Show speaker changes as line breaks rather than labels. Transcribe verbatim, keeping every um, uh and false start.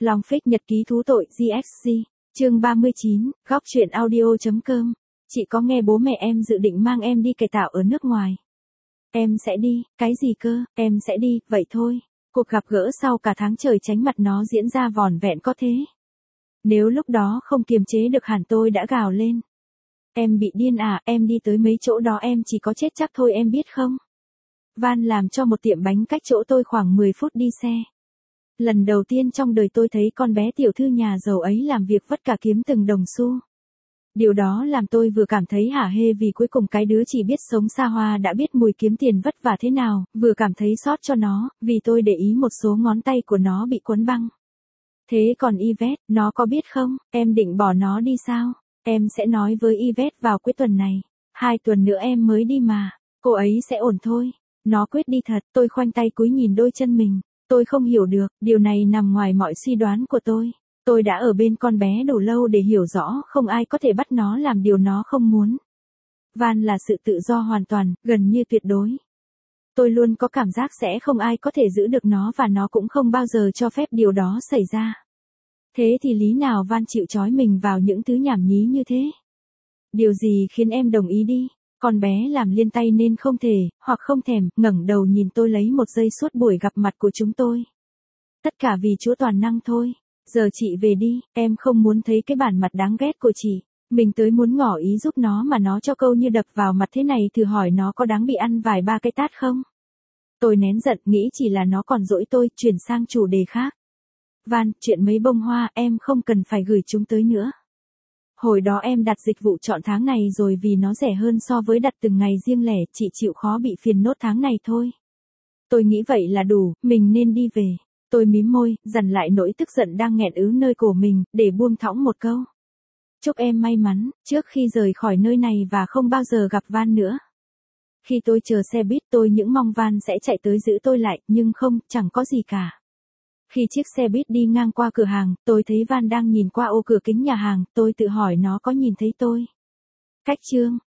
Long Phích nhật ký thú tội giê ích giê, chương ba mươi chín, góc truyện audio.com. Chị có nghe bố mẹ em dự định mang em đi cải tạo ở nước ngoài. Em sẽ đi, cái gì cơ, em sẽ đi, vậy thôi. Cuộc gặp gỡ sau cả tháng trời tránh mặt nó diễn ra vỏn vẹn có thế. Nếu lúc đó không kiềm chế được hẳn tôi đã gào lên. Em bị điên à, em đi tới mấy chỗ đó em chỉ có chết chắc thôi em biết không? Van làm cho một tiệm bánh cách chỗ tôi khoảng mười phút đi xe. Lần đầu tiên trong đời tôi thấy con bé tiểu thư nhà giàu ấy làm việc vất cả kiếm từng đồng xu. Điều đó làm tôi vừa cảm thấy hả hê vì cuối cùng cái đứa chỉ biết sống xa hoa đã biết mùi kiếm tiền vất vả thế nào, vừa cảm thấy xót cho nó, vì tôi để ý một số ngón tay của nó bị quấn băng. Thế còn Yvette, nó có biết không, em định bỏ nó đi sao? Em sẽ nói với Yvette vào cuối tuần này. Hai tuần nữa em mới đi mà, cô ấy sẽ ổn thôi. Nó quyết đi thật, tôi khoanh tay cúi nhìn đôi chân mình. Tôi không hiểu được, điều này nằm ngoài mọi suy đoán của tôi. Tôi đã ở bên con bé đủ lâu để hiểu rõ không ai có thể bắt nó làm điều nó không muốn. Van là sự tự do hoàn toàn, gần như tuyệt đối. Tôi luôn có cảm giác sẽ không ai có thể giữ được nó và nó cũng không bao giờ cho phép điều đó xảy ra. Thế thì lý nào Van chịu trói mình vào những thứ nhảm nhí như thế? Điều gì khiến em đồng ý đi? Con bé làm liên tay nên không thể, hoặc không thèm, ngẩng đầu nhìn tôi lấy một giây suốt buổi gặp mặt của chúng tôi. Tất cả vì Chúa toàn năng thôi. Giờ chị về đi, em không muốn thấy cái bản mặt đáng ghét của chị. Mình tới muốn ngỏ ý giúp nó mà nó cho câu như đập vào mặt thế này, thử hỏi nó có đáng bị ăn vài ba cái tát không? Tôi nén giận, nghĩ chỉ là nó còn dỗi tôi, chuyển sang chủ đề khác. Van, chuyện mấy bông hoa em không cần phải gửi chúng tới nữa. Hồi đó em đặt dịch vụ chọn tháng này rồi vì nó rẻ hơn so với đặt từng ngày riêng lẻ, chị chịu khó bị phiền nốt tháng này thôi. Tôi nghĩ vậy là đủ, mình nên đi về. Tôi mím môi, dằn lại nỗi tức giận đang nghẹn ứ nơi cổ mình, để buông thõng một câu. Chúc em may mắn, trước khi rời khỏi nơi này và không bao giờ gặp Van nữa. Khi tôi chờ xe buýt tôi những mong Van sẽ chạy tới giữ tôi lại, nhưng không, chẳng có gì cả. Khi chiếc xe buýt đi ngang qua cửa hàng, tôi thấy Van đang nhìn qua ô cửa kính nhà hàng, tôi tự hỏi nó có nhìn thấy tôi. Cách chương,